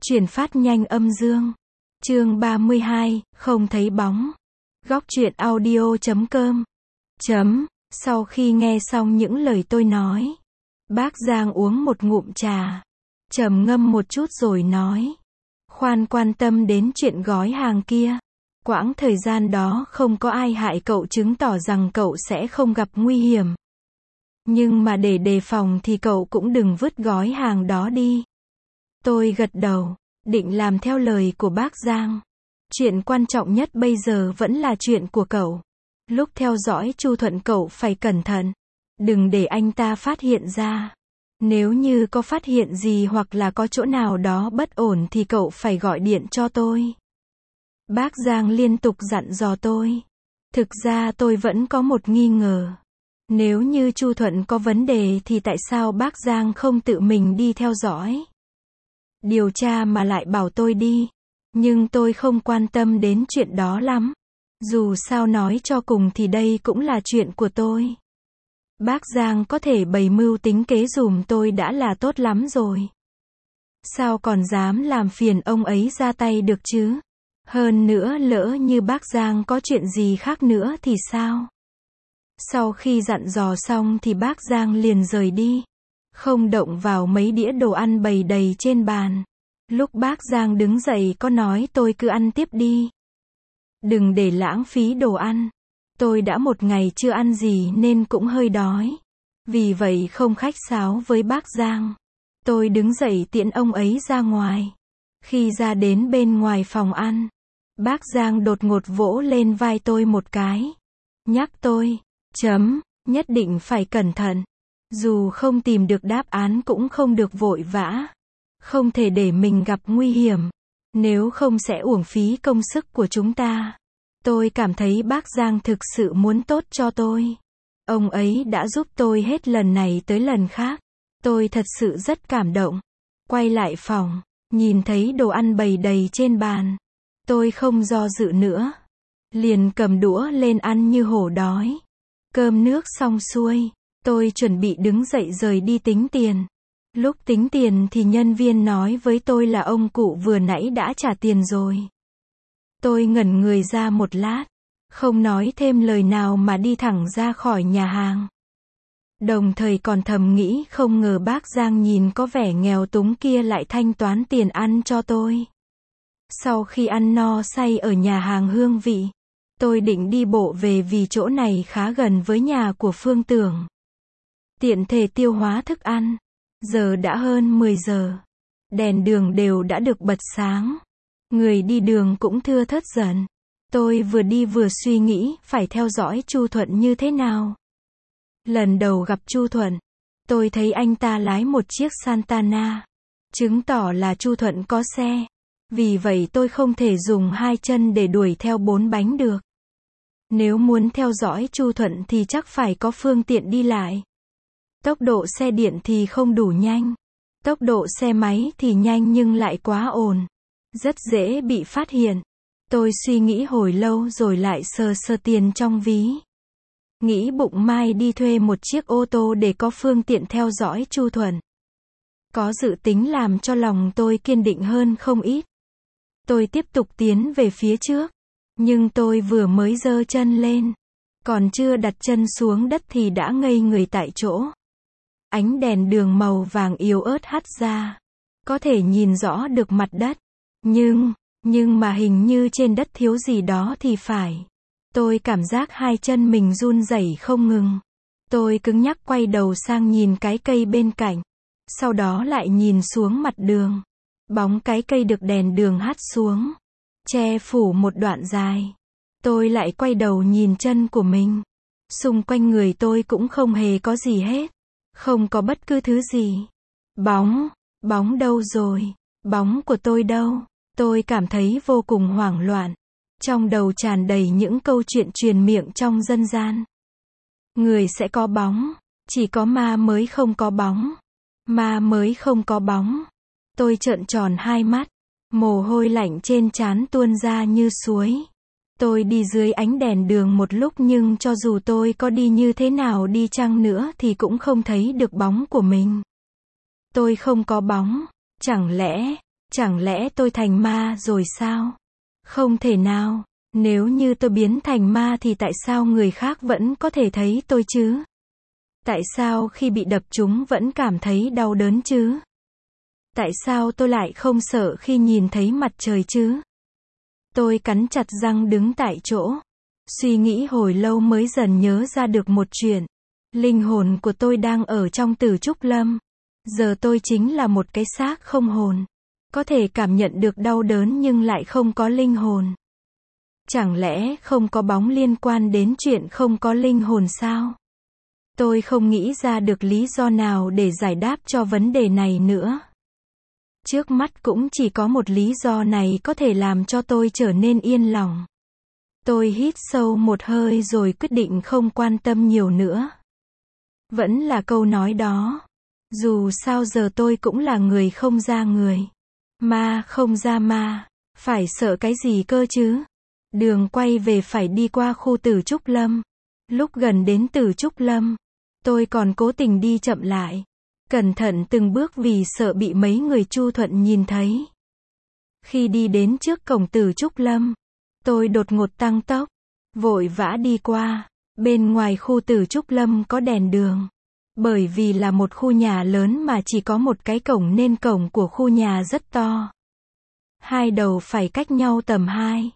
Chuyển phát nhanh âm dương. Chương 32, không thấy bóng. Góc truyện audio.com. Sau khi nghe xong những lời tôi nói, bác Giang uống một ngụm trà, trầm ngâm một chút rồi nói: Khoan quan tâm đến chuyện gói hàng kia. Quãng thời gian đó không có ai hại cậu chứng tỏ rằng cậu sẽ không gặp nguy hiểm. Nhưng mà để đề phòng thì cậu cũng đừng vứt gói hàng đó đi. Tôi gật đầu, định làm theo lời của bác Giang. Chuyện quan trọng nhất bây giờ vẫn là chuyện của cậu. Lúc theo dõi Chu Thuận cậu phải cẩn thận. Đừng để anh ta phát hiện ra. Nếu như có phát hiện gì hoặc là có chỗ nào đó bất ổn thì cậu phải gọi điện cho tôi. Bác Giang liên tục dặn dò tôi. Thực ra tôi vẫn có một nghi ngờ. Nếu như Chu Thuận có vấn đề thì tại sao bác Giang không tự mình đi theo dõi, điều tra mà lại bảo tôi đi. Nhưng tôi không quan tâm đến chuyện đó lắm. Dù sao nói cho cùng thì đây cũng là chuyện của tôi. Bác Giang có thể bày mưu tính kế dùm tôi đã là tốt lắm rồi. Sao còn dám làm phiền ông ấy ra tay được chứ? Hơn nữa lỡ như bác Giang có chuyện gì khác nữa thì sao? Sau khi dặn dò xong thì bác Giang liền rời đi. Không động vào mấy đĩa đồ ăn bày đầy trên bàn. Lúc bác Giang đứng dậy có nói tôi cứ ăn tiếp đi. Đừng để lãng phí đồ ăn. Tôi đã một ngày chưa ăn gì nên cũng hơi đói. Vì vậy không khách sáo với bác Giang. Tôi đứng dậy tiễn ông ấy ra ngoài. Khi ra đến bên ngoài phòng ăn, bác Giang đột ngột vỗ lên vai tôi một cái. Nhắc tôi, nhất định phải cẩn thận. Dù không tìm được đáp án cũng không được vội vã. Không thể để mình gặp nguy hiểm. Nếu không sẽ uổng phí công sức của chúng ta. Tôi cảm thấy bác Giang thực sự muốn tốt cho tôi. Ông ấy đã giúp tôi hết lần này tới lần khác. Tôi thật sự rất cảm động. Quay lại phòng, nhìn thấy đồ ăn bày đầy trên bàn. Tôi không do dự nữa. Liền cầm đũa lên ăn như hổ đói. Cơm nước xong xuôi, tôi chuẩn bị đứng dậy rời đi tính tiền. Lúc tính tiền thì nhân viên nói với tôi là ông cụ vừa nãy đã trả tiền rồi. Tôi ngẩn người ra một lát, không nói thêm lời nào mà đi thẳng ra khỏi nhà hàng. Đồng thời còn thầm nghĩ không ngờ bác Giang nhìn có vẻ nghèo túng kia lại thanh toán tiền ăn cho tôi. Sau khi ăn no say ở nhà hàng Hương Vị, tôi định đi bộ về vì chỗ này khá gần với nhà của Phương Tưởng. Tiện thể tiêu hóa thức ăn. Giờ đã hơn 10 giờ. Đèn đường đều đã được bật sáng. Người đi đường cũng thưa thớt dần. Tôi vừa đi vừa suy nghĩ phải theo dõi Chu Thuận như thế nào. Lần đầu gặp Chu Thuận, tôi thấy anh ta lái một chiếc Santana. Chứng tỏ là Chu Thuận có xe. Vì vậy tôi không thể dùng hai chân để đuổi theo bốn bánh được. Nếu muốn theo dõi Chu Thuận thì chắc phải có phương tiện đi lại. Tốc độ xe điện thì không đủ nhanh. Tốc độ xe máy thì nhanh nhưng lại quá ồn. Rất dễ bị phát hiện. Tôi suy nghĩ hồi lâu rồi lại sờ sờ tiền trong ví. Nghĩ bụng mai đi thuê một chiếc ô tô để có phương tiện theo dõi Chu Thuận. Có dự tính làm cho lòng tôi kiên định hơn không ít. Tôi tiếp tục tiến về phía trước. Nhưng tôi vừa mới giơ chân lên. Còn chưa đặt chân xuống đất thì đã ngây người tại chỗ. Ánh đèn đường màu vàng yếu ớt hắt ra. Có thể nhìn rõ được mặt đất. Nhưng mà hình như trên đất thiếu gì đó thì phải. Tôi cảm giác hai chân mình run rẩy không ngừng. Tôi cứng nhắc quay đầu sang nhìn cái cây bên cạnh. Sau đó lại nhìn xuống mặt đường. Bóng cái cây được đèn đường hắt xuống. Che phủ một đoạn dài. Tôi lại quay đầu nhìn chân của mình. Xung quanh người tôi cũng không hề có gì hết. Không có bất cứ thứ gì. Bóng đâu rồi? Bóng của tôi đâu? Tôi cảm thấy vô cùng hoảng loạn. Trong đầu tràn đầy những câu chuyện truyền miệng trong dân gian. Người sẽ có bóng. Chỉ có ma mới không có bóng. Ma mới không có bóng. Tôi trợn tròn hai mắt. Mồ hôi lạnh trên trán tuôn ra như suối. Tôi đi dưới ánh đèn đường một lúc nhưng cho dù tôi có đi như thế nào đi chăng nữa thì cũng không thấy được bóng của mình. Tôi không có bóng. Chẳng lẽ tôi thành ma rồi sao? Không thể nào. Nếu như tôi biến thành ma thì tại sao người khác vẫn có thể thấy tôi chứ? Tại sao khi bị đập trúng vẫn cảm thấy đau đớn chứ? Tại sao tôi lại không sợ khi nhìn thấy mặt trời chứ? Tôi cắn chặt răng đứng tại chỗ. Suy nghĩ hồi lâu mới dần nhớ ra được một chuyện. Linh hồn của tôi đang ở trong Tử Trúc Lâm. Giờ tôi chính là một cái xác không hồn. Có thể cảm nhận được đau đớn nhưng lại không có linh hồn. Chẳng lẽ không có bóng liên quan đến chuyện không có linh hồn sao? Tôi không nghĩ ra được lý do nào để giải đáp cho vấn đề này nữa. Trước mắt cũng chỉ có một lý do này có thể làm cho tôi trở nên yên lòng. Tôi hít sâu một hơi rồi quyết định không quan tâm nhiều nữa. Vẫn là câu nói đó. Dù sao giờ tôi cũng là người không ra người. Ma không ra ma. Phải sợ cái gì cơ chứ? Đường quay về phải đi qua khu Tử Trúc Lâm. Lúc gần đến Tử Trúc Lâm, tôi còn cố tình đi chậm lại. Cẩn thận từng bước vì sợ bị mấy người Chu Thuận nhìn thấy. Khi đi đến trước cổng Tử Trúc Lâm, tôi đột ngột tăng tốc, vội vã đi qua. Bên ngoài khu Tử Trúc Lâm có đèn đường. Bởi vì là một khu nhà lớn mà chỉ có một cái cổng nên cổng của khu nhà rất to. Hai đầu phải cách nhau tầm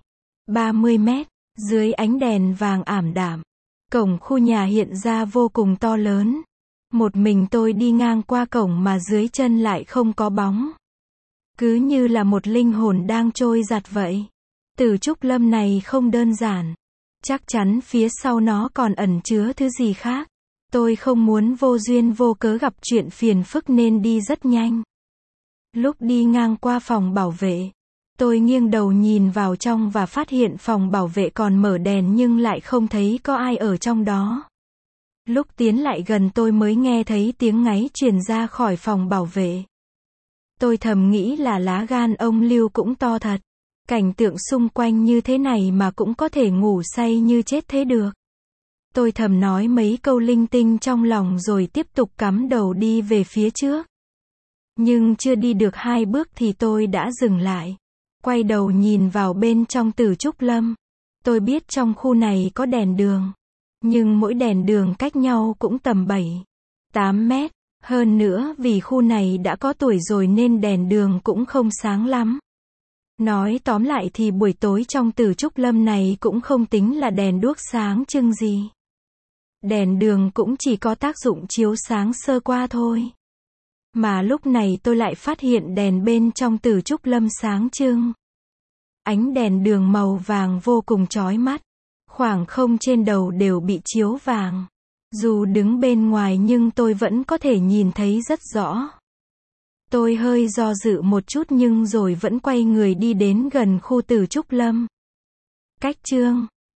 30 mét, dưới ánh đèn vàng ảm đạm. Cổng khu nhà hiện ra vô cùng to lớn. Một mình tôi đi ngang qua cổng mà dưới chân lại không có bóng. Cứ như là một linh hồn đang trôi giạt vậy. Tử Trúc Lâm này không đơn giản. Chắc chắn phía sau nó còn ẩn chứa thứ gì khác. Tôi không muốn vô duyên vô cớ gặp chuyện phiền phức nên đi rất nhanh. Lúc đi ngang qua phòng bảo vệ, tôi nghiêng đầu nhìn vào trong và phát hiện phòng bảo vệ còn mở đèn nhưng lại không thấy có ai ở trong đó. Lúc tiến lại gần tôi mới nghe thấy tiếng ngáy truyền ra khỏi phòng bảo vệ. Tôi thầm nghĩ là lá gan ông Lưu cũng to thật. Cảnh tượng xung quanh như thế này mà cũng có thể ngủ say như chết thế được. Tôi thầm nói mấy câu linh tinh trong lòng rồi tiếp tục cắm đầu đi về phía trước. Nhưng chưa đi được 2 bước thì tôi đã dừng lại. Quay đầu nhìn vào bên trong Tử Trúc Lâm. Tôi biết trong khu này có đèn đường. Nhưng mỗi đèn đường cách nhau cũng tầm 7-8 mét. Hơn nữa vì khu này đã có tuổi rồi nên đèn đường cũng không sáng lắm. Nói tóm lại thì buổi tối trong Tử Trúc Lâm này cũng không tính là đèn đuốc sáng trưng gì. Đèn đường cũng chỉ có tác dụng chiếu sáng sơ qua thôi. Mà lúc này tôi lại phát hiện đèn bên trong Tử Trúc Lâm sáng trưng. Ánh đèn đường màu vàng vô cùng chói mắt. Khoảng không trên đầu đều bị chiếu vàng. Dù đứng bên ngoài nhưng tôi vẫn có thể nhìn thấy rất rõ. Tôi hơi do dự một chút nhưng rồi vẫn quay người đi đến gần khu Tử Trúc Lâm. Cách chương